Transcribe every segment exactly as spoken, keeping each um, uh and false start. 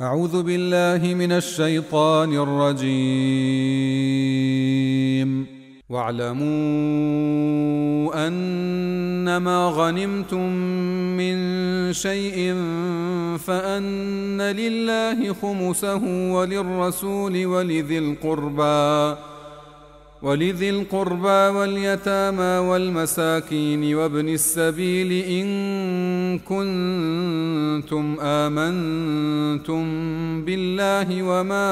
أعوذ بالله من الشيطان الرجيم. واعلموا أنما غنمتم من شيء فأن لله خمسه وللرسول ولذي القربى ولذي القربى واليتامى والمساكين وابن السبيل إن كنتم آمنتم بالله وما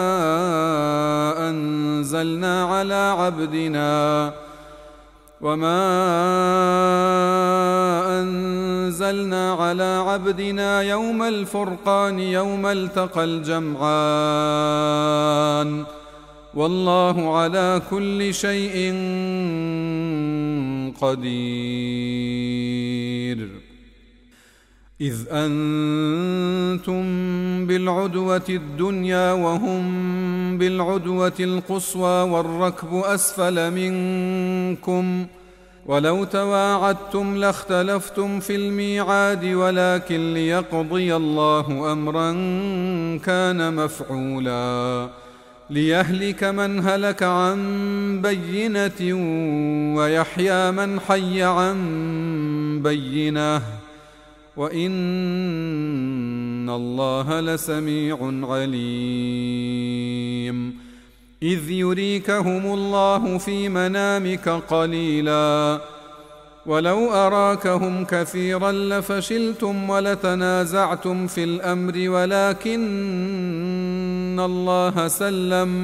أنزلنا على عبدنا وما أنزلنا على عبدنا يوم الفرقان يوم التقى الجمعان والله على كل شيء قدير. إذ أنتم بالعدوة الدنيا وهم بالعدوة القصوى والركب أسفل منكم ولو تواعدتم لاختلفتم في الميعاد ولكن ليقضي الله أمرا كان مفعولا ليهلك من هلك عن بينة ويحيى من حي عن بينة وإن الله لسميع عليم. إذ يريكهم الله في منامك قليلا ولو أراكهم كثيرا لفشلتم ولتنازعتم في الأمر ولكن الله سلم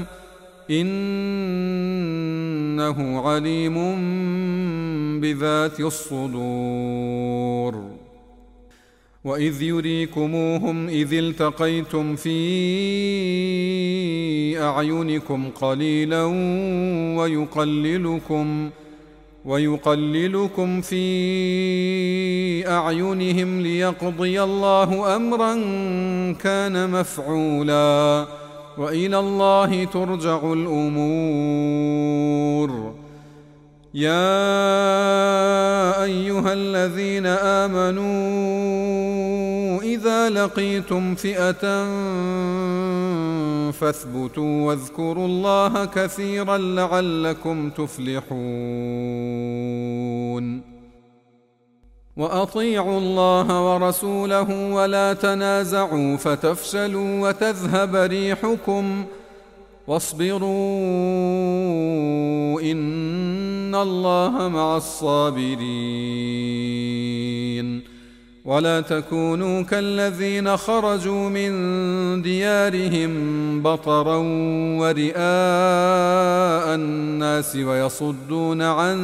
إنه عليم بذات الصدور. وإذ يريكموهم إذ التقيتم في أعينكم قليلا ويقللكم ويقللكم في أعينهم ليقضي الله أمرا كان مفعولا وإلى الله ترجع الأمور. يا أيها الذين آمنوا إذا لقيتم فئة فاثبتوا واذكروا الله كثيرا لعلكم تفلحون. وأطيعوا الله ورسوله ولا تنازعوا فتفشلوا وتذهب ريحكم واصبروا إن الله مع الصابرين. ولا تكونوا كالذين خرجوا من ديارهم بطرا ورئاء الناس ويصدون عن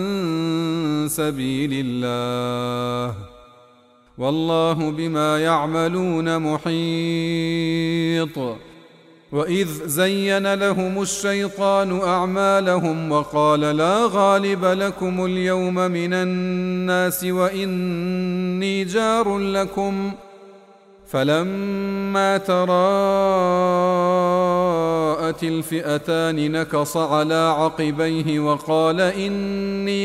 سبيل الله والله بما يعملون محيط. وإذ زين لهم الشيطان أعمالهم وقال لا غالب لكم اليوم من الناس وإني جار لكم فلما تراءت الفئتان نكص على عقبيه وقال إني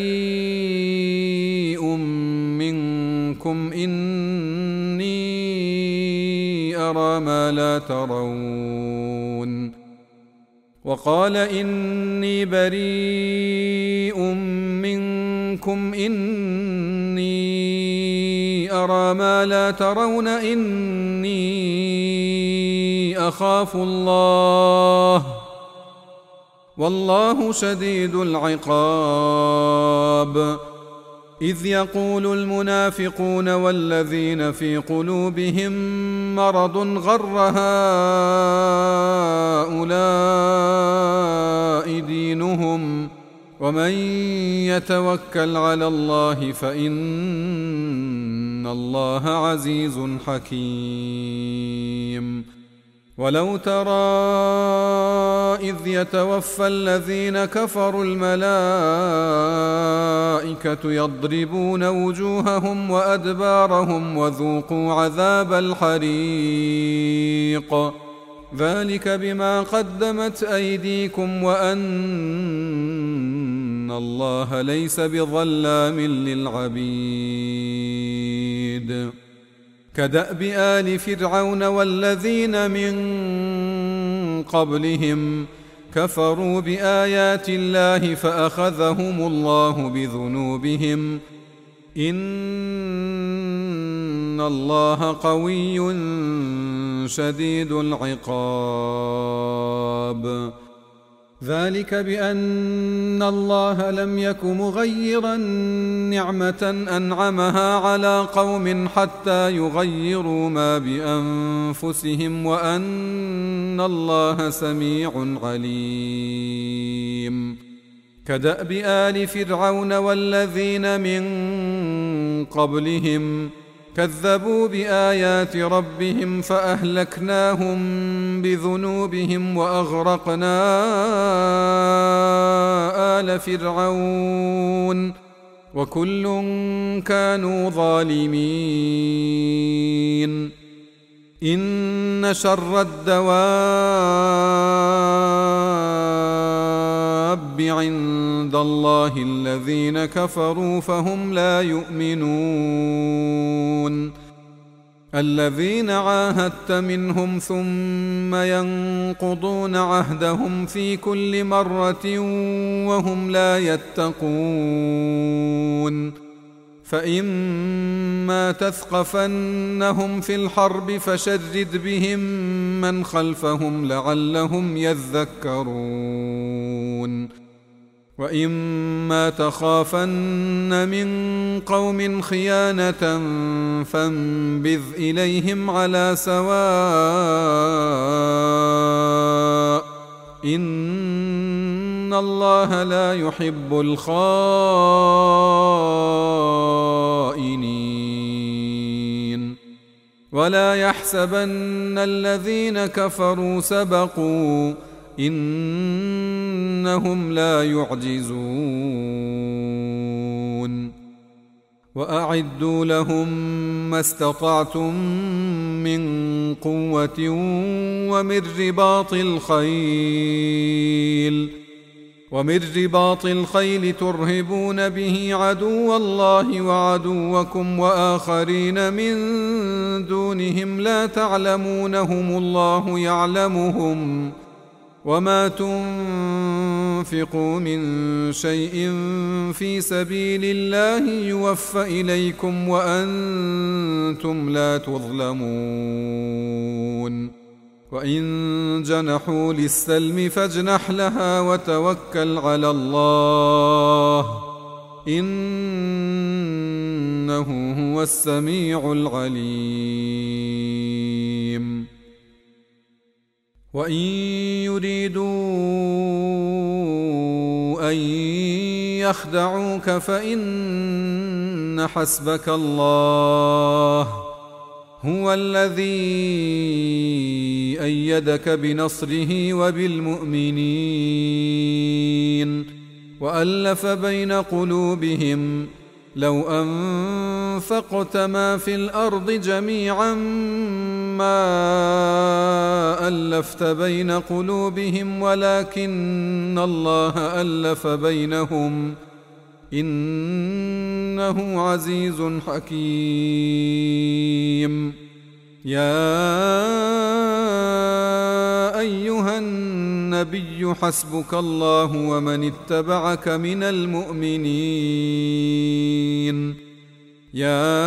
بريء منكم إني أرى ما لا ترون وقال إني بريء منكم إني أرى ما لا ترون إني أخاف الله والله شديد العقاب. إذ يقول المنافقون والذين في قلوبهم مرض غر هؤلاء دينهم ومن يتوكل على الله فإن الله عزيز حكيم. ولو ترى إذ يتوفى الذين كفروا الملائكة يضربون وجوههم وأدبارهم وذوقوا عذاب الحريق ذلك بما قدمت أيديكم وأن الله ليس بظلام للعبيد. كدأب آل فرعون والذين من قبلهم كفروا بآيات الله فأخذهم الله بذنوبهم إن الله قوي شديد العقاب. ذلك بأن الله لم يك مغيرا نعمة أنعمها على قوم حتى يغيروا ما بأنفسهم وأن الله سميع عليم. كدأب آل فرعون والذين من قبلهم كذبوا بآيات ربهم فأهلكناهم بذنوبهم وأغرقنا آل فرعون وكل كانوا ظالمين. إن شر الدواب عند الله الذين كفروا فهم لا يؤمنون. الذين عاهدت منهم ثم ينقضون عهدهم في كل مرة وهم لا يتقون. فإما تثقفنهم في الحرب فشرد بهم من خلفهم لعلهم يذكرون. وإما تخافن من قوم خيانة فانبذ إليهم على سواء إن الله لا يحب الخائنين. ولا يحسبن الذين كفروا سبقوا إنهم لا يعجزون. وأعدوا لهم ما استطعتم من قوة ومن رباط الخيل ومن رباط الخيل ترهبون به عدو الله وعدوكم وآخرين من دونهم لا تعلمونهم الله يعلمهم. وما تنفقوا من شيء في سبيل الله يوفى إليكم وأنتم لا تظلمون. وإن جنحوا للسلم فاجنح لها وتوكل على الله إنه هو السميع العليم. وإن يريدوا أن يخدعوك فإن حسبك الله هو الذي أيدك بنصره وبالمؤمنين وألف بين قلوبهم لو أنفقت ما في الأرض جميعا ما ألفت بين قلوبهم ولكن الله ألف بينهم إنه عزيز حكيم. يا أيها النبي حسبك الله ومن اتبعك من المؤمنين. يا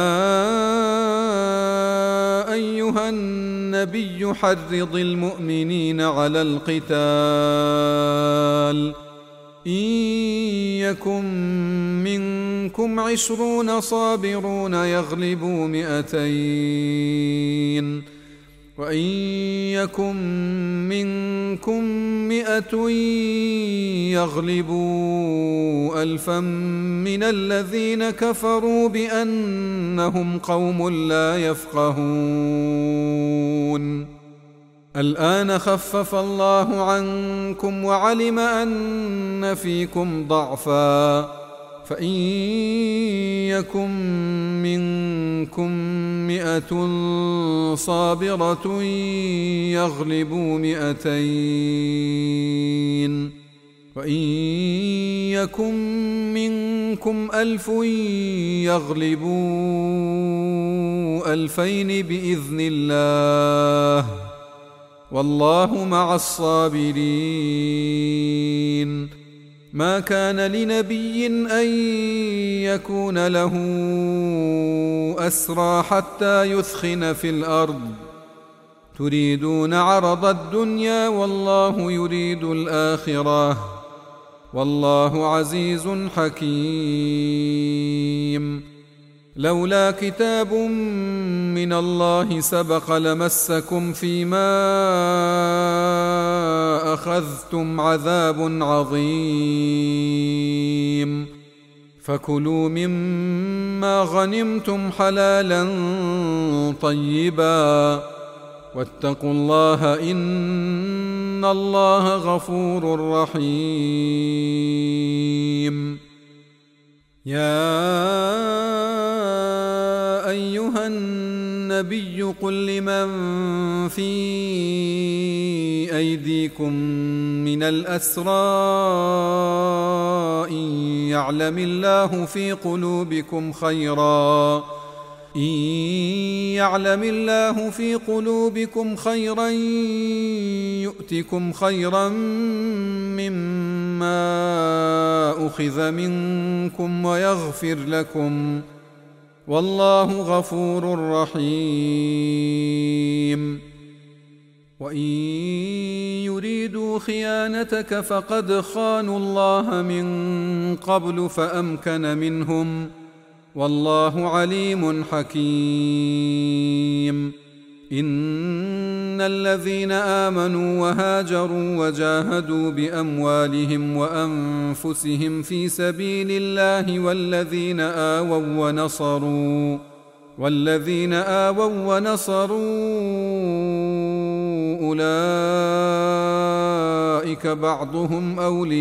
أيها النبي حرض المؤمنين على القتال إن يكن منكم عشرون صابرون يغلبوا مئتين وإن يكن منكم مئة يغلبوا ألفا من الذين كفروا بأنهم قوم لا يفقهون. الآن خفف الله عنكم وعلم أن فيكم ضعفا فإن يكن منكم مئة صابرة يغلبوا مئتين وإن يكن منكم ألف يغلبوا ألفين بإذن الله والله مع الصابرين. ما كان لنبي أن يكون له أسرى حتى يثخن في الأرض تريدون عرض الدنيا والله يريد الآخرة والله عزيز حكيم. لولا كتاب من الله سبق لمسكم فيما أخذتم عذاب عظيم. فكلوا مما غنمتم حلالا طيبا واتقوا الله إن الله غفور رحيم. يا أيها النبي قل لمن في أيديكم من الأسرى إن يعلم الله في قلوبكم خيرا إن يعلم الله في قلوبكم خيرا يؤتكم خيرا مما أخذ منكم ويغفر لكم والله غفور رحيم. وإن يريدوا خيانتك فقد خانوا الله من قبل فأمكن منهم والله عليم حكيم. إن الذين آمنوا وهاجروا وجاهدوا بأموالهم وأنفسهم في سبيل الله والذين آووا ونصروا والذين آووا ونصروا أولئك بعضهم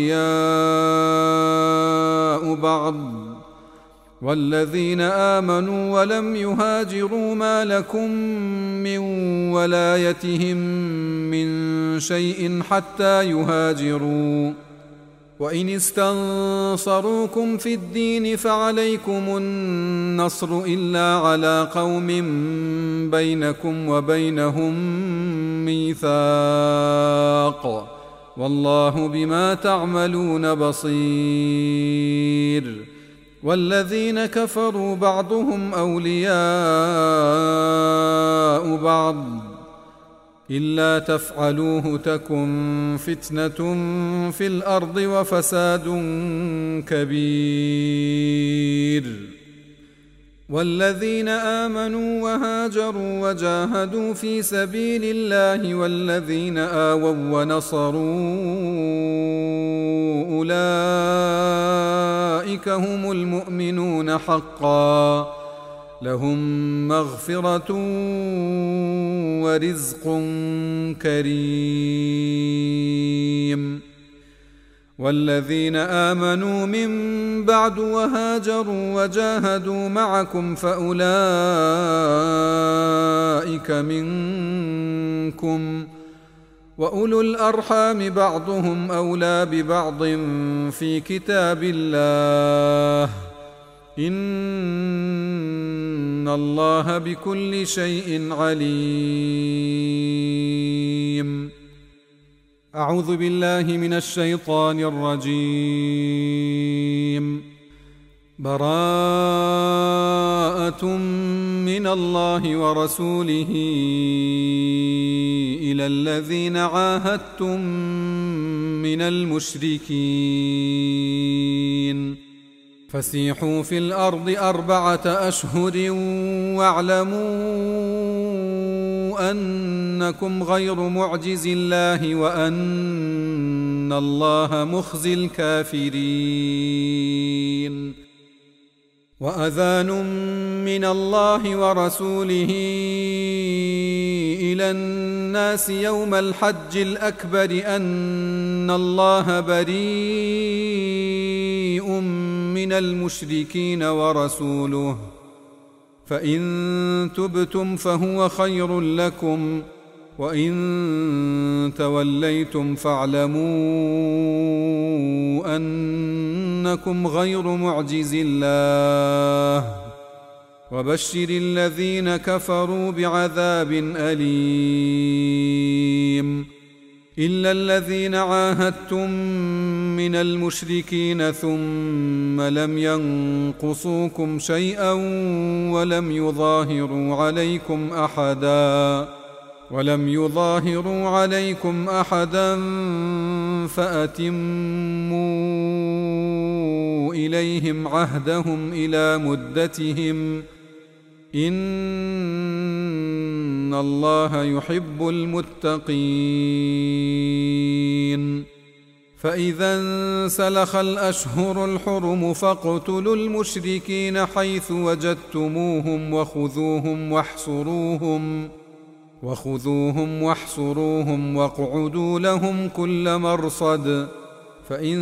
أولياء بعض والذين آمنوا ولم يهاجروا ما لكم من ولايتهم من شيء حتى يهاجروا وإن استنصروكم في الدين فعليكم النصر إلا على قوم بينكم وبينهم ميثاق والله بما تعملون بصير. والذين كفروا بعضهم أولياء بعض إلا تفعلوه تكن فتنة في الأرض وفساد كبير. والذين آمنوا وهاجروا وجاهدوا في سبيل الله والذين آووا ونصروا أولئك هم المؤمنون حقا لهم مغفرة ورزق كريم. والذين آمنوا من بعد وهاجروا وجاهدوا معكم فأولئك منكم وأولو الأرحام بعضهم أولى ببعض في كتاب الله إن الله بكل شيء عليم. أعوذ بالله من الشيطان الرجيم. براءة من الله ورسوله إلى الذين عاهدتم من المشركين فسيحوا في الأرض أربعة أشهر واعلموا أنكم غير معجز الله وأن الله مخزي الكافرين. وأذان من الله ورسوله إلى الناس يوم الحج الأكبر أن الله بريء من المشركين ورسوله فإن تبتم فهو خير لكم وإن توليتم فاعلموا أنكم غير معجز الله وبشر الذين كفروا بعذاب أليم إلا الذين عاهدتم من المشركين ثم لم ينقصوكم شيئا ولم يظاهروا عليكم أحدا ولم يظاهروا عليكم أحدا فأتموا إليهم عهدهم إلى مدتهم إن الله يحب المتقين فإذا انسلخ الأشهر الحرم فاقتلوا المشركين حيث وجدتموهم وخذوهم واحصروهم وخذوهم واحصروهم واقعدوا لهم كل مرصد فإن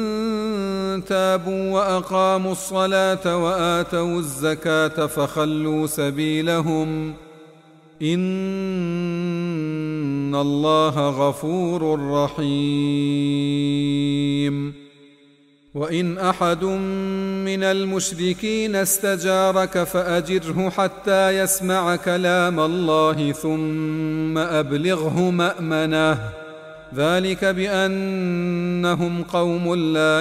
تابوا وأقاموا الصلاة وآتوا الزكاة فخلوا سبيلهم إن الله غفور رحيم وإن أحد من المشركين استجارك فأجره حتى يسمع كلام الله ثم أبلغه مأمنه ذلك بأنهم قوم لا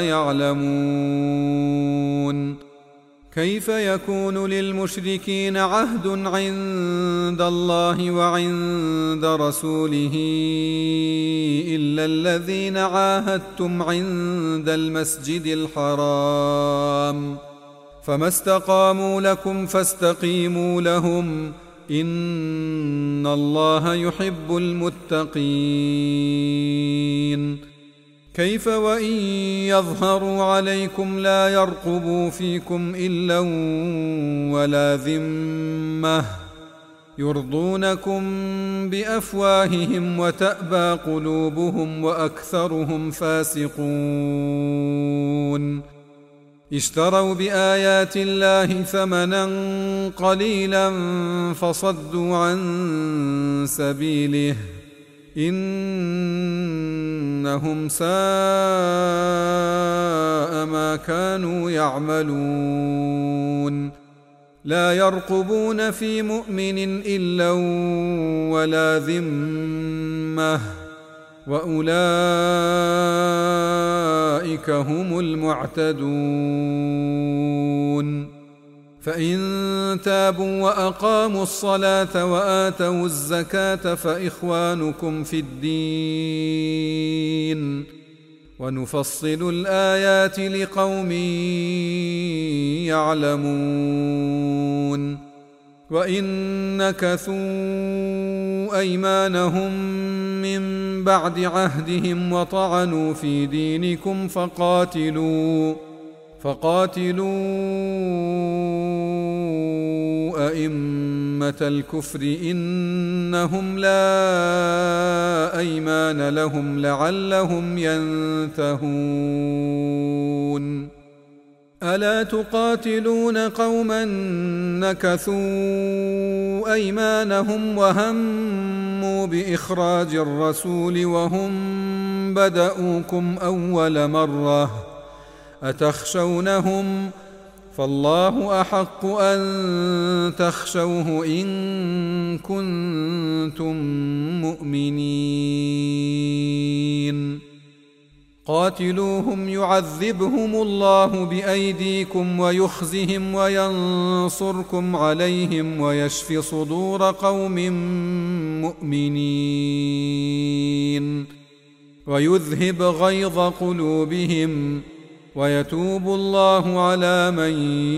يعلمون كيف يكون للمشركين عهد عند الله وعند رسوله إلا الذين عاهدتم عند المسجد الحرام فما استقاموا لكم فاستقيموا لهم إن الله يحب المتقين كيف وإن يظهروا عليكم لا يرقبوا فيكم إلا ولا ذمة يرضونكم بأفواههم وتأبى قلوبهم وأكثرهم فاسقون اشتروا بآيات الله ثمنا قليلا فصدوا عن سبيله إنهم ساء ما كانوا يعملون لا يرقبون في مؤمن إلا ولا ذمة وأولئك هم المعتدون فإن تابوا وأقاموا الصلاة وآتوا الزكاة فإخوانكم في الدين ونفصل الآيات لقوم يعلمون وإن نكثوا أيمانهم من بعد عهدهم وطعنوا في دينكم فقاتلوا فقاتلوا أئمة الكفر إنهم لا أيمان لهم لعلهم ينتهون ألا تقاتلون قوما نكثوا أيمانهم وهموا بإخراج الرسول وهم بدأوكم أول مرة أتخشونهم فالله أحق أن تخشوه إن كنتم مؤمنين قاتلوهم يعذبهم الله بأيديكم ويخزهم وينصركم عليهم ويشف صدور قوم مؤمنين ويذهب غيظ قلوبهم ويتوب الله على من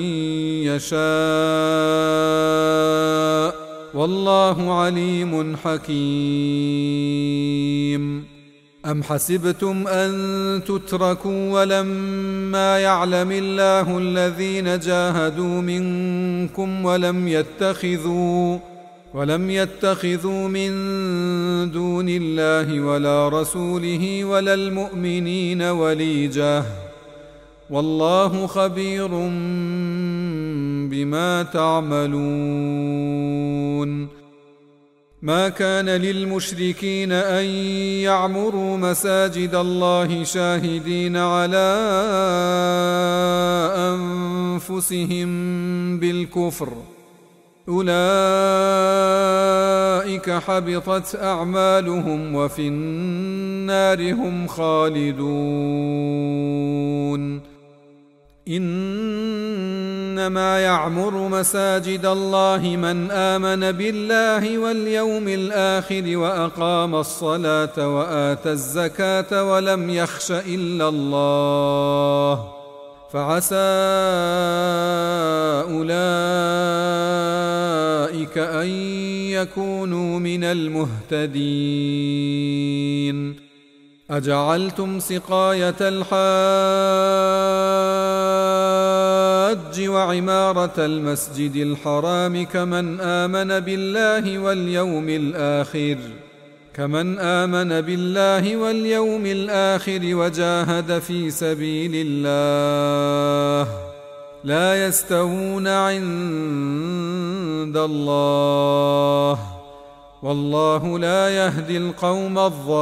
يشاء والله عليم حكيم أم حسبتم أن تتركوا ولما يعلم الله الذين جاهدوا منكم ولم يتخذوا ولم يتخذوا من دون الله ولا رسوله ولا المؤمنين وليجة والله خبير بما تعملون ما كان للمشركين أن يعمروا مساجد الله شاهدين على أنفسهم بالكفر، أولئك حبطت أعمالهم وفي النار هم خالدون. إنما يعمر مساجد الله من آمن بالله واليوم الآخر وأقام الصلاة وآتى الزكاة ولم يخش إلا الله، فعسى أولئك أن يكونوا من المهتدين. أجعلتم سقاية الحاج وعمارة المسجد الحرام كمن آمن بالله واليوم الآخر كمن آمن بالله واليوم الآخر وجاهد في سبيل الله لا يستوون عند الله، والله لا يهدي القوم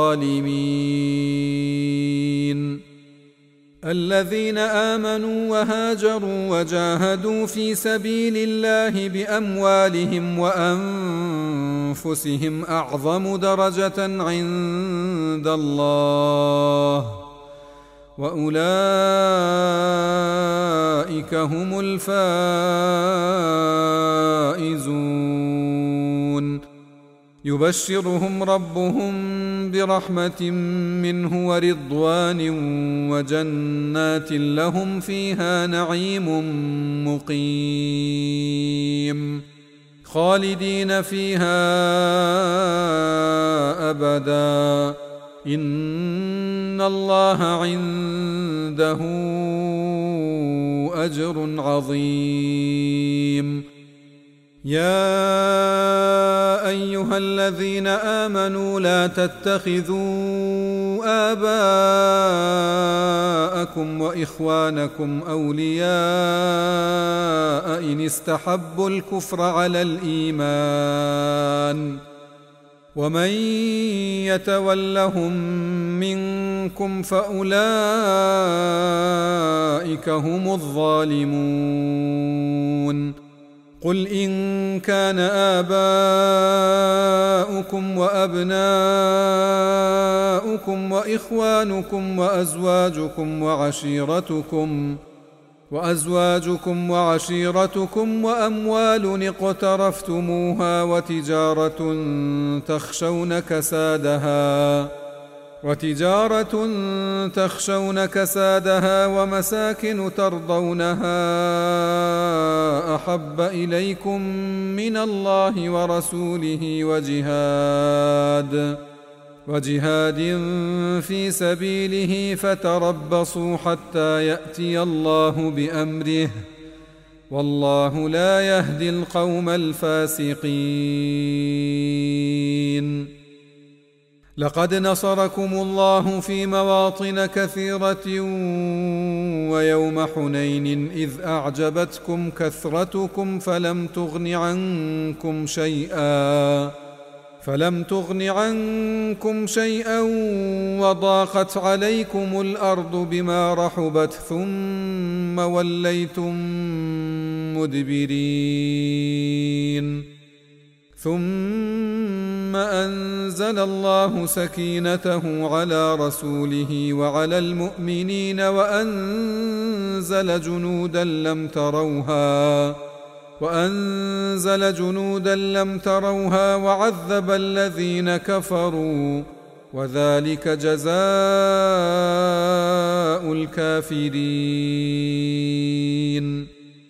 الظالمين. الذين آمنوا وهاجروا وجاهدوا في سبيل الله بأموالهم وأنفسهم أعظم درجة عند الله، وأولئك هم الفائزون. يبشرهم ربهم برحمة منه ورضوان وجنات لهم فيها نعيم مقيم خالدين فيها أبدا، إن الله عنده أجر عظيم. يا أيها الذين آمنوا لا تتخذوا آباءكم وإخوانكم أولياء إن استحبوا الكفر على الإيمان، ومن يتولهم منكم فأولئك هم الظالمون. قل إن كان آباؤكم وأبناؤكم وإخوانكم وأزواجكم وعشيرتكم وأزواجكم وعشيرتكم وأموال اقترفتموها وتجارة تخشون كسادها وتجارة تخشون كسادها ومساكن ترضونها أحب إليكم من الله ورسوله وجهاد وجهاد في سبيله فتربصوا حتى يأتي الله بأمره، والله لا يهدي القوم الفاسقين. لقد نصركم الله في مواطن كثيرة ويوم حنين إذ أعجبتكم كثرتكم فلم تغن عنكم شيئا فلم تغن عنكم شيئا وضاقت عليكم الأرض بما رحبت ثم وليتم مدبرين، ثم أنزل الله سكينته على رسوله وعلى المؤمنين وأنزل جنودا لم تروها وأنزل جنودا لم تروها وعذب الذين كفروا، وذلك جزاء الكافرين.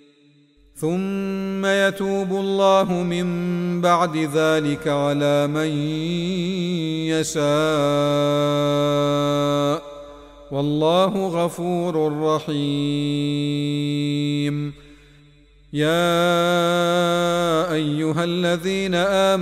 ثم يتوب الله من بعد ذلك على من يشاء، والله غفور رحيم. يا أيها الذين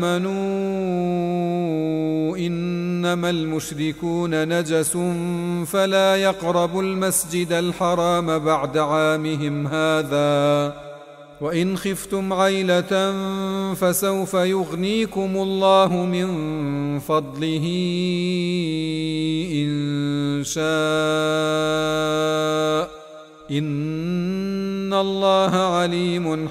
آمنوا إنما المشركون نجس فلا يقربوا المسجد الحرام بعد عامهم هذا وإن خفتم عيلة فسوف يغنيكم الله من فضله إن شاء إن الله عليم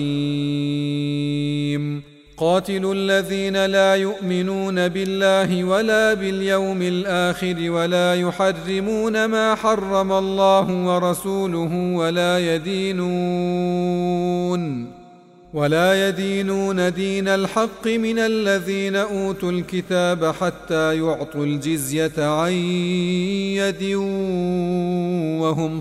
حكيم. قاتلوا الذين لا يؤمنون بالله ولا باليوم الآخر ولا يحرمون ما حرم الله ورسوله ولا يدينون ولا يدينون دين الحق من الذين أوتوا الكتاب حتى يعطوا الجزية عن يد وهم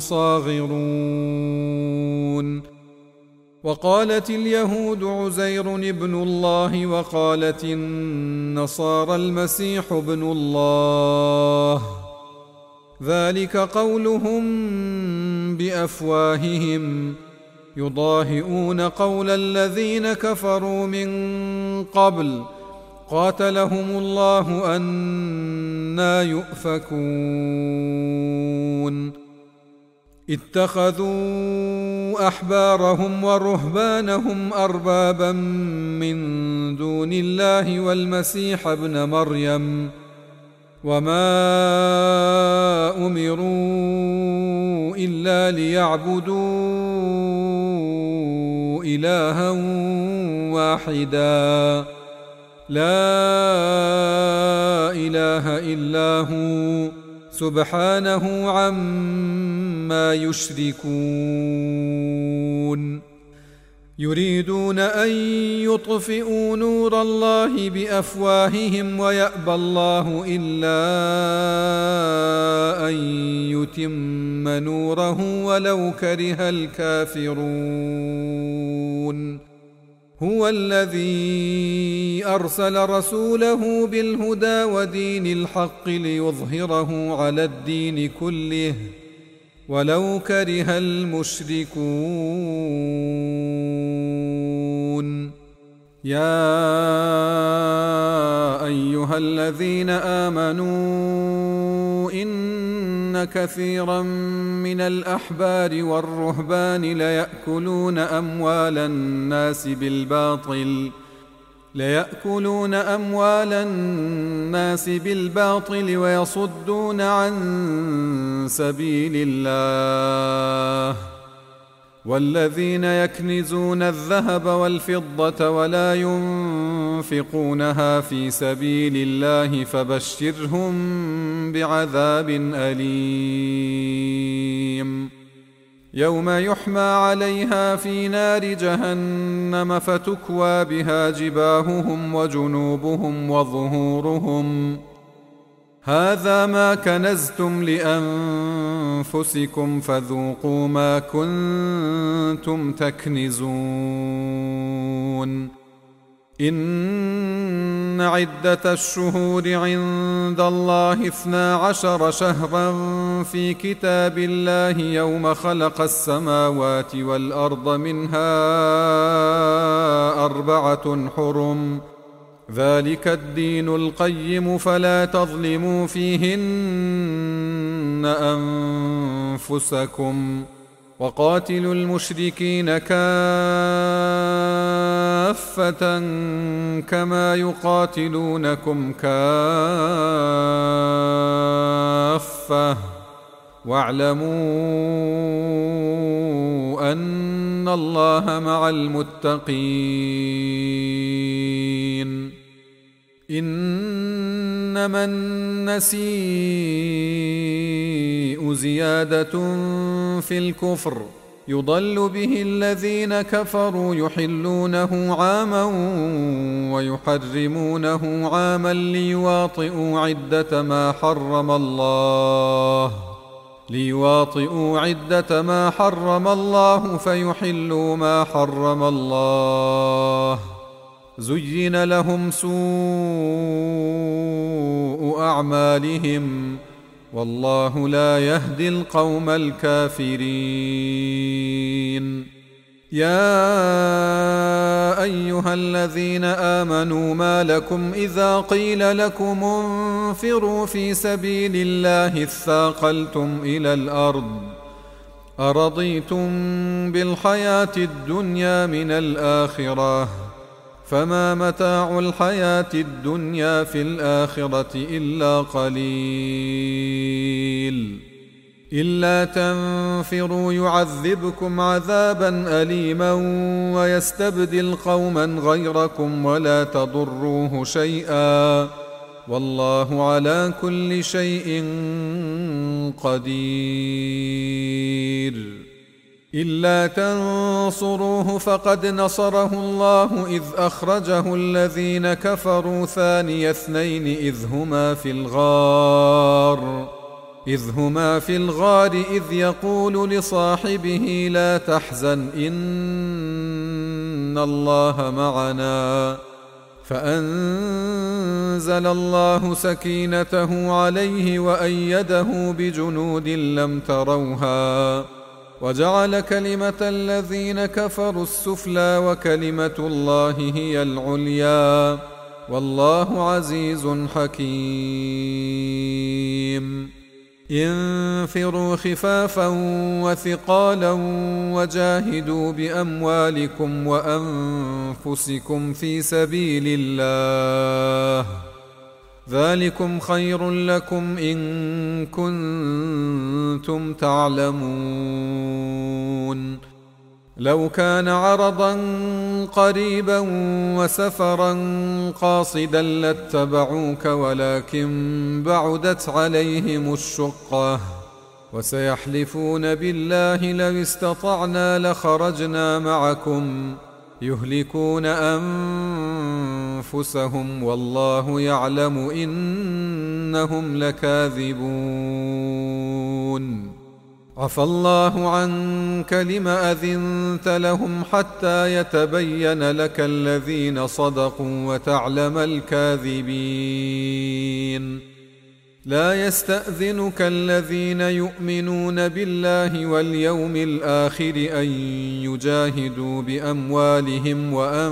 صاغرون. وقالت اليهود عزير ابن الله وقالت النصارى المسيح ابن الله، ذلك قولهم بأفواههم يضاهئون قول الذين كفروا من قبل قاتلهم الله أنى يؤفكون. اتخذوا أحبارهم ورهبانهم أربابا من دون الله والمسيح ابن مريم وما أمروا إلا ليعبدوا إلها واحدا لا إله إلا هو سبحانه عما يشركون. يريدون أن يطفئوا نور الله بأفواههم ويأبى الله إلا أن يتم نوره ولو كره الكافرون. هو الذي أرسل رسوله بالهدى ودين الحق ليظهره على الدين كله ولو كره المشركون. يا أيها الذين آمنوا إن كثيرا من الأحبار والرهبان ليأكلون أموال الناس بالباطل ليأكلون أموال الناس بالباطل ويصدون عن سبيل الله. والذين يكنزون الذهب والفضة ولا ينفقونها في سبيل الله فبشرهم بعذاب أليم. يوم يحمى عليها في نار جهنم فتكوى بها جباههم وجنوبهم وظهورهم هذا ما كنزتم لأنفسكم فذوقوا ما كنتم تكنزون. إن عدة الشهور عند الله اثنا عشر شهرا في كتاب الله يوم خلق السماوات والأرض منها أربعة حرم ذلك الدين القيم فلا تظلموا فيهن أنفسكم وقاتلوا المشركين كافة كما يقاتلونكم كافة واعلموا أن الله مع المتقين. إنما النسيء زيادة في الكفر يضل به الذين كفروا يحلونه عاما ويحرمونه عاما ليواطئوا عدة ما حرم الله ليواطئوا عدة ما حرم الله فيحلوا ما حرم الله. زين لهم سوء أعمالهم والله لا يهدي القوم الكافرين. يا أيها الذين آمنوا ما لكم إذا قيل لكم انفروا في سبيل الله اثاقلتم إلى الأرض أرضيتم بالحياة الدنيا من الآخرة فما متاع الحياة الدنيا في الآخرة إلا قليل إلا تنفروا يعذبكم عذابا أليما ويستبدل قوما غيركم ولا تضروه شيئا والله على كل شيء قدير إلا تنصروه فقد نصره الله إذ أخرجه الذين كفروا ثاني اثنين إذ هما في الغار إذ هما في الغار إذ يقول لصاحبه لا تحزن إن الله معنا فأنزل الله سكينته عليه وأيده بجنود لم تروها وجعل كلمة الذين كفروا السفلى وكلمة الله هي العليا والله عزيز حكيم انفروا خفافا وثقالا وجاهدوا بأموالكم وأنفسكم في سبيل الله ذلكم خير لكم إن كنتم تعلمون لو كان عرضا قريبا وسفرا قاصدا لاتبعوك ولكن بعدت عليهم الشقة وسيحلفون بالله لو استطعنا لخرجنا معكم يهلكون أنفسهم والله يعلم إنهم لكاذبون عفى الله عنك لم أذنت لهم حتى يتبين لك الذين صدقوا وتعلم الكاذبين لا يستأذنك الذين يؤمنون بالله واليوم الآخر أن يجاهدوا بأموالهم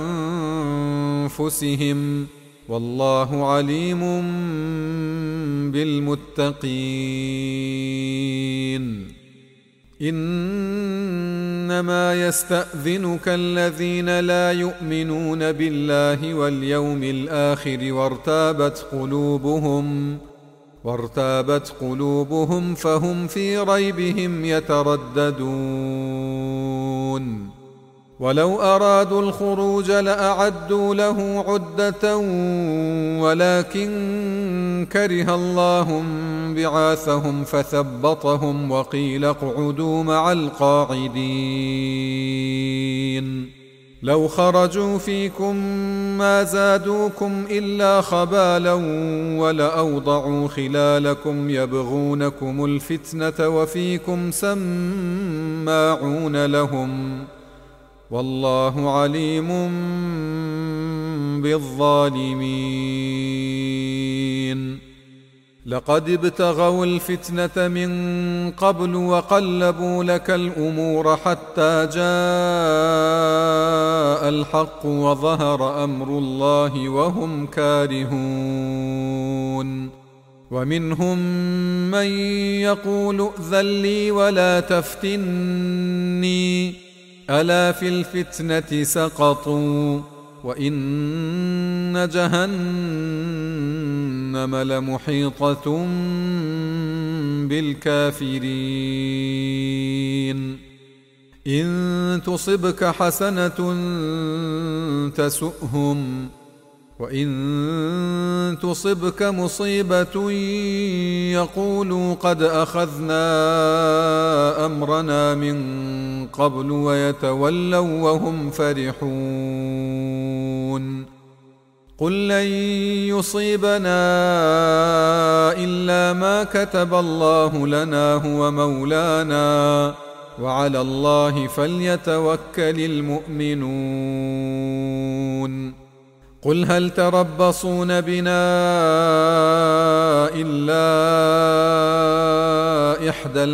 وأنفسهم والله عليم بالمتقين إنما يستأذنك الذين لا يؤمنون بالله واليوم الآخر وارتابت قلوبهم وارتابت قلوبهم فهم في ريبهم يترددون ولو أرادوا الخروج لأعدوا له عدة ولكن كره الله بعاثهم فثبطهم وقيل اقعدوا مع القاعدين لو خرجوا فيكم ما زادوكم إلا خبالا ولأوضعوا خلالكم يبغونكم الفتنة وفيكم سماعون لهم والله عليم بالظالمين لقد ابتغوا الفتنة من قبل وقلبوا لك الأمور حتى جاء الحق وظهر أمر الله وهم كارهون ومنهم من يقول ائذن لي ولا تفتني ألا في الفتنة سقطوا وإن جهنم لمحيطة بالكافرين إن تصبك حسنة تسؤهم وإن تصبك مصيبة يقولوا قد أخذنا أمرنا من قبل ويتولوا وهم فرحون قل لن يصيبنا إلا ما كتب الله لنا هو مولانا وعلى الله فليتوكل المؤمنون قل هل تربصون بنا إلا إحدى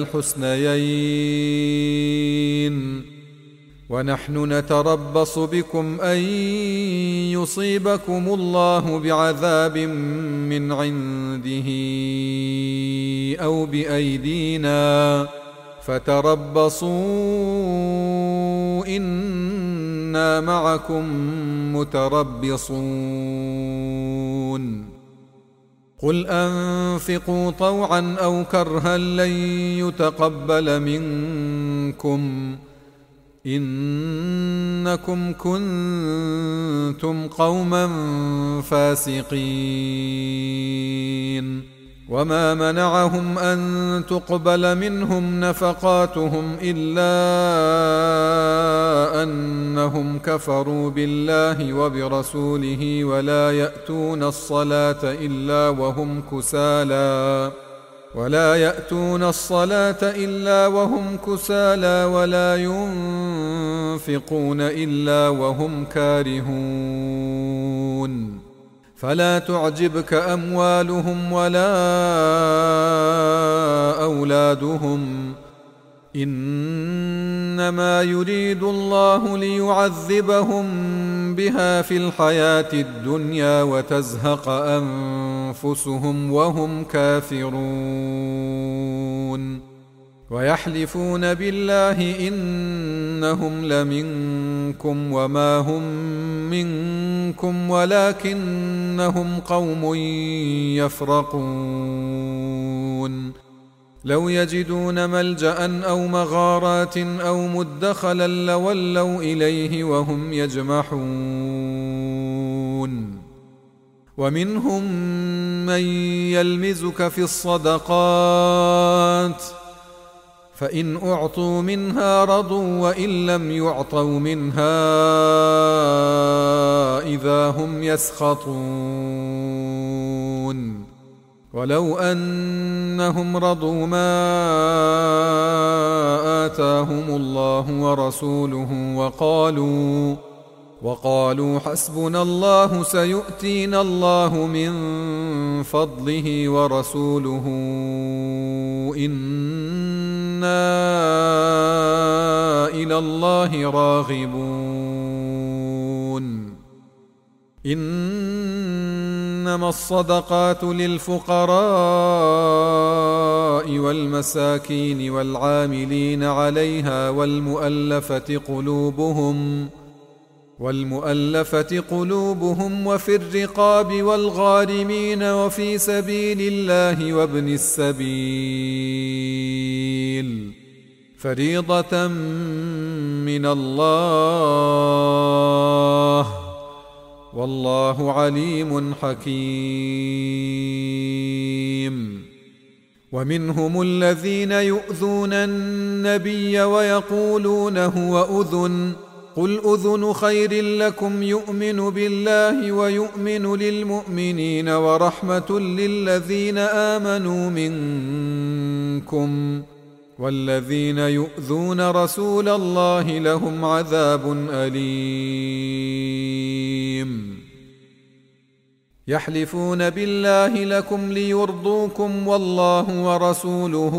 الحسنيين ونحن نتربص بكم أن يصيبكم الله بعذاب من عنده أو بأيدينا فتربصوا إنا معكم متربصون قل أنفقوا طوعا أو كرها لن يتقبل منكم إنكم كنتم قوما فاسقين وما منعهم أن تقبل منهم نفقاتهم إلا أنهم كفروا بالله وبرسوله ولا يأتون الصلاة إلا وهم كسالى ولا يأتون الصلاة إلا وهم كسالى ولا ينفقون إلا وهم كارهون فلا تعجبك أموالهم ولا أولادهم إنما يريد الله ليعذبهم بها في الحياة الدنيا وتزهق أنفسهم وهم كافرون ويحلفون بالله إنهم لمنكم وما هم منكم ولكنهم قوم يفرقون لو يجدون ملجأ أو مغارات أو مدخلا لولوا إليه وهم يجمحون ومنهم من يلمزك في الصدقات فإن أعطوا منها رضوا وإن لم يعطوا منها إذا هم يسخطون ولو أنهم رضوا ما آتاهم الله ورسوله وقالوا وقالوا حسبنا الله سيؤتينا الله من فضله ورسوله إنا إلى الله راغبون إنما الصدقات للفقراء والمساكين والعاملين عليها والمؤلفة قلوبهم والمؤلفة قلوبهم وفي الرقاب والغارمين وفي سبيل الله وابن السبيل فريضة من الله والله عليم حكيم ومنهم الذين يؤذون النبي ويقولون هو أذن قل أذن خير لكم يؤمن بالله ويؤمن للمؤمنين ورحمة للذين آمنوا منكم والذين يؤذون رسول الله لهم عذاب أليم يحلفون بالله لكم ليرضوكم والله ورسوله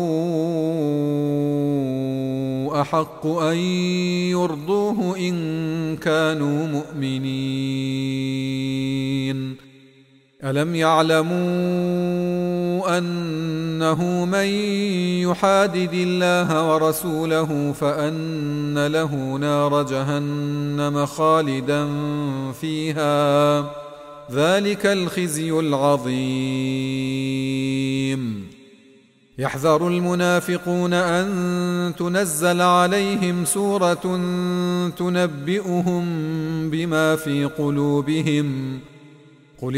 أحق أن يرضوه إن كانوا مؤمنين ألم يعلموا أنه من يحادد الله ورسوله فأن له نار جهنم خالدا فيها ذلك الخزي العظيم يحذر المنافقون أن تنزل عليهم سورة تنبئهم بما في قلوبهم قل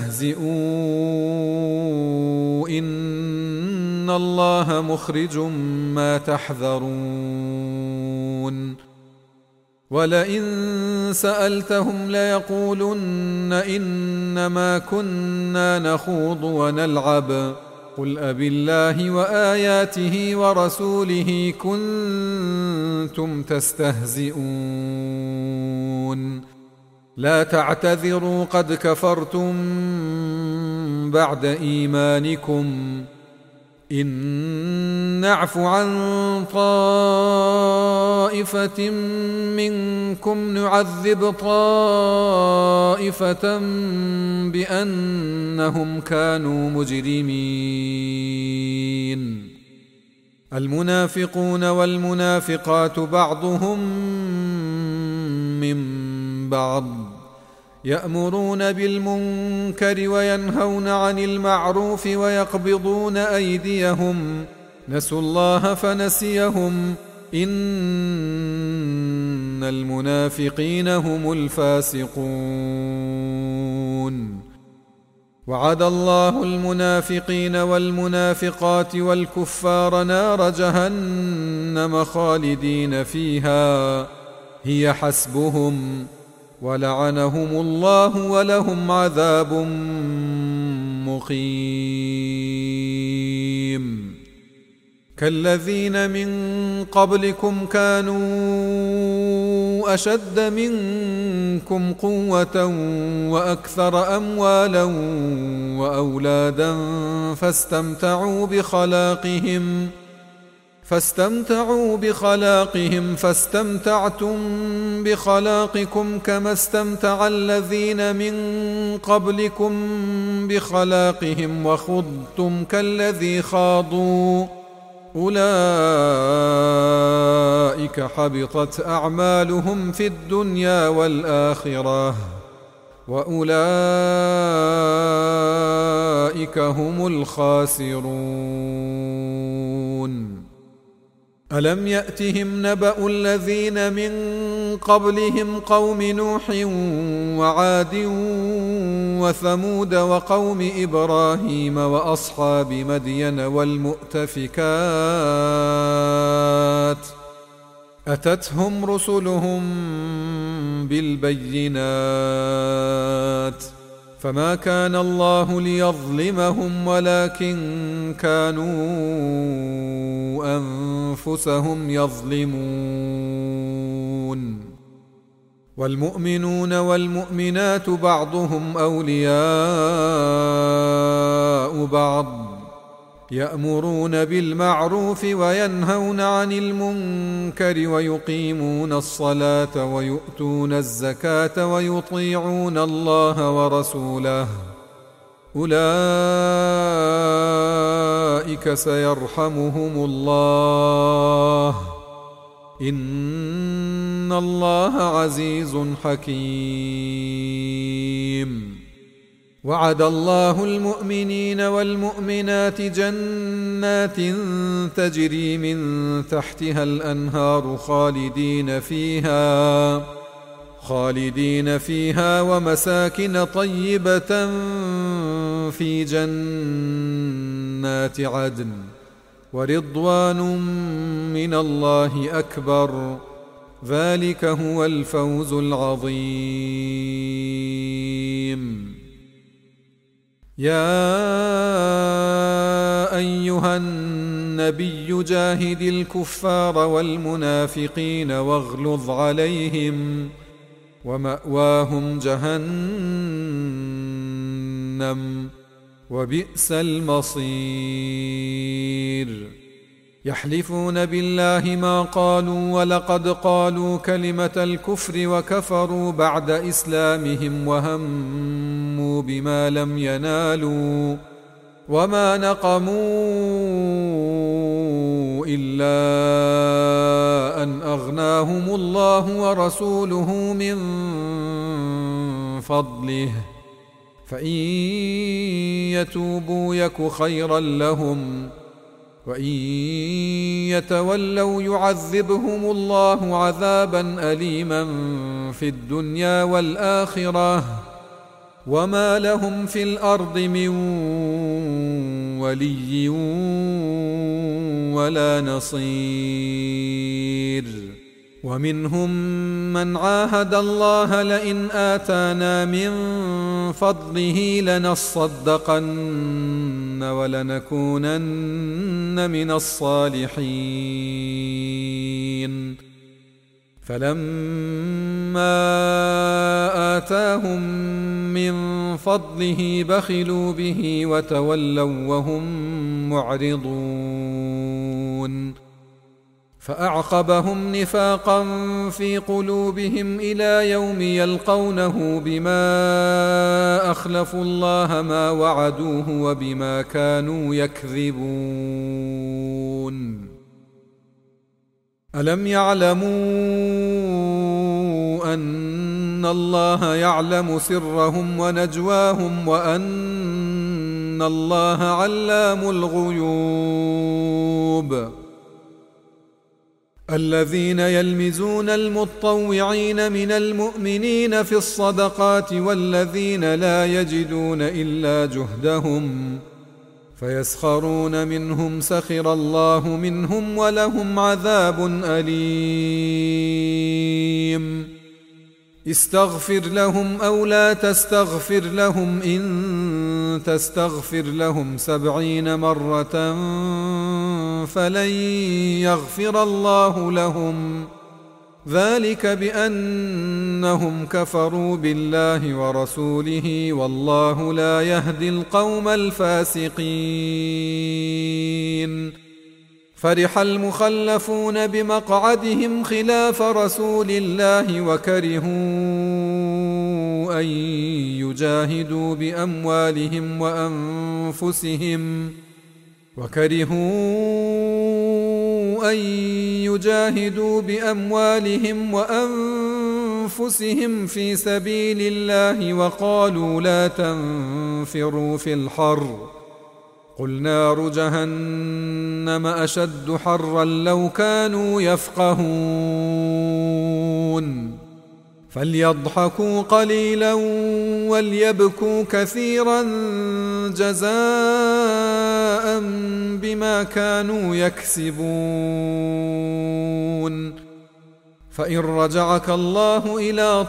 استهزئوا إن الله مخرج ما تحذرون ولئن سألتهم ليقولن إنما كنا نخوض ونلعب قل أبالله وآياته ورسوله كنتم تستهزئون لا تعتذروا قد كفرتم بعد إيمانكم إن نعف عن طائفة منكم نعذب طائفة بأنهم كانوا مجرمين المنافقون والمنافقات بعضهم من بعض يأمرون بالمنكر وينهون عن المعروف ويقبضون أيديهم نسوا الله فنسيهم إن المنافقين هم الفاسقون. وعد الله المنافقين والمنافقات والكفار نار جهنم خالدين فيها هي حسبهم ولعنهم الله ولهم عذاب مقيم. كالذين من قبلكم كانوا أشد منكم قوة وأكثر أموالا وأولادا فاستمتعوا بخلاقهم فاستمتعوا بخلاقهم فاستمتعتم بخلاقكم كما استمتع الذين من قبلكم بخلاقهم وخضتم كالذي خاضوا أولئك حبطت أعمالهم في الدنيا والآخرة وأولئك هم الخاسرون. ألم يأتهم نبأ الذين من قبلهم قوم نوح وعاد وثمود وقوم إبراهيم وأصحاب مدين والمؤتفكات أتتهم رسلهم بالبينات فما كان الله ليظلمهم ولكن كانوا أنفسهم يظلمون. والمؤمنون والمؤمنات بعضهم أولياء بعض يأمرون بالمعروف وينهون عن المنكر ويقيمون الصلاة ويؤتون الزكاة ويطيعون الله ورسوله أولئك سيرحمهم الله إن الله عزيز حكيم. وعد الله المؤمنين والمؤمنات جنات تجري من تحتها الأنهار خالدين فيها خالدين فيها ومساكن طيبة في جنات عدن ورضوان من الله أكبر ذلك هو الفوز العظيم. يا أيها النبي جاهد الكفار والمنافقين واغلظ عليهم ومأواهم جهنم وبئس المصير. يحلفون بالله ما قالوا ولقد قالوا كلمة الكفر وكفروا بعد إسلامهم وهموا بما لم ينالوا وما نقموا إلا أن أغناهم الله ورسوله من فضله فإن يتوبوا يك خيرا لهم وإن يتولوا يعذبهم الله عذابا أليما في الدنيا والآخرة وما لهم في الأرض من ولي ولا نصير. ومنهم من عاهد الله لئن آتانا من فضله لنصدقن ولنكونن من الصالحين فلما آتاهم من فضله بخلوا به وتولوا وهم معرضون فأعقبهم نفاقا في قلوبهم إلى يوم يلقونه بما أخلفوا الله ما وعدوه وبما كانوا يكذبون. ألم يعلموا أن الله يعلم سرهم ونجواهم وأن الله علام الغيوب الذين يلمزون المطوعين من المؤمنين في الصدقات والذين لا يجدون إلا جهدهم فيسخرون منهم سخر الله منهم ولهم عذاب أليم استغفر لهم أو لا تستغفر لهم إن تستغفر لهم سبعين مرة فلن يغفر الله لهم ذلك بأنهم كفروا بالله ورسوله والله لا يهدي القوم الفاسقين فرح المخلفون بمقعدهم خلاف رسول الله وكرهوا أن يجاهدوا بأموالهم وأنفسهم وكرهوا أن يجاهدوا بأموالهم وأنفسهم في سبيل الله وقالوا لا تنفروا في الحر قل نار جهنم أشد حرا لو كانوا يفقهون فليضحكوا قليلا وليبكوا كثيرا جزاء بما كانوا يكسبون فإن رجعك الله إلى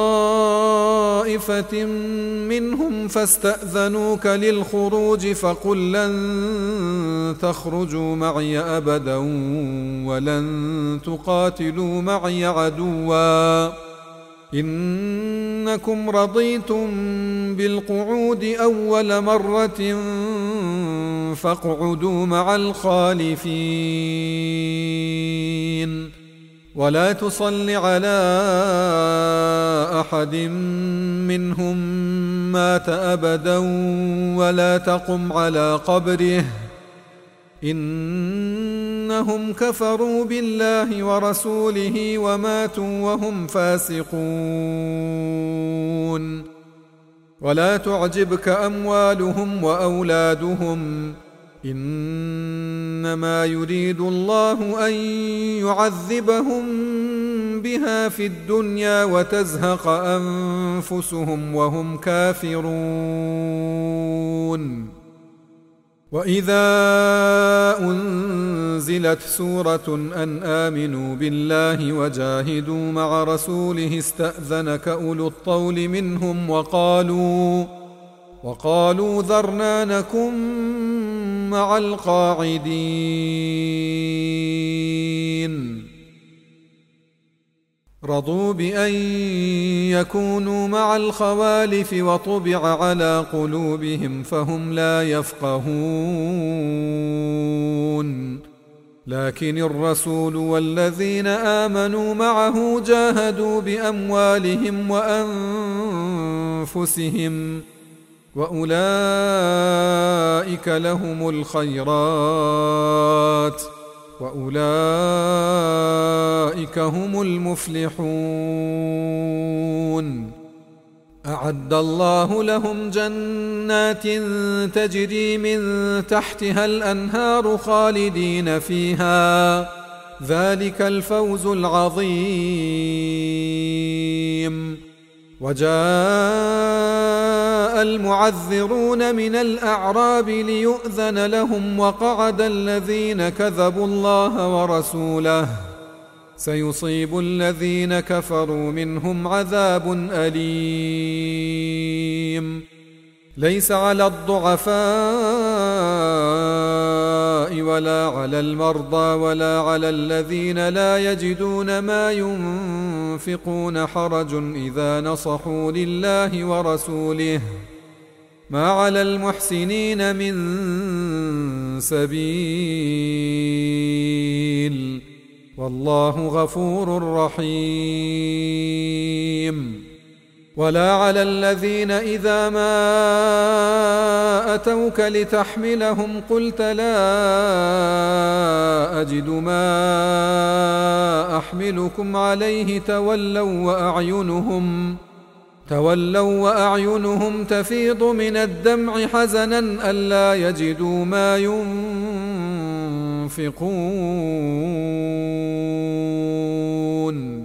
طائفة منهم فاستأذنوك للخروج فقل لن تخرجوا معي أبدا ولن تقاتلوا معي عدوا إنكم رضيتم بالقعود أول مرة فاقعدوا مع الخالفين ولا تصل على أحد منهم مات أبدا ولا تقم على قبره إنهم كفروا بالله ورسوله وماتوا وهم فاسقون ولا تعجبك أموالهم وأولادهم إنما يريد الله أن يعذبهم بها في الدنيا وتزهق أنفسهم وهم كافرون وإذا أنزلت سورة أن آمنوا بالله وجاهدوا مع رسوله استأذنك أولو الطول منهم وقالوا وقالوا ذرنا نكن مع القاعدين رضوا بأن يكونوا مع الخوالف وطبع على قلوبهم فهم لا يفقهون لكن الرسول والذين آمنوا معه جاهدوا بأموالهم وأنفسهم وأولئك لهم الخيرات وأولئك هم المفلحون أعد الله لهم جنات تجري من تحتها الأنهار خالدين فيها ذلك الفوز العظيم وجاء المعذرون من الأعراب ليؤذن لهم وقعد الذين كذبوا الله ورسوله سيصيب الذين كفروا منهم عذاب أليم ليس على الضعفاء ولا على المرضى ولا على الذين لا يجدون ما ينفقون حرج إذا نصحوا لله ورسوله ما على المحسنين من سبيل والله غفور رحيم ولا على الذين إذا ما أتوك لتحملهم قلت لا أجد ما أحملكم عليه تولوا وأعينهم تولوا وأعينهم تفيض من الدمع حزنا ألا يجدوا ما ينفقون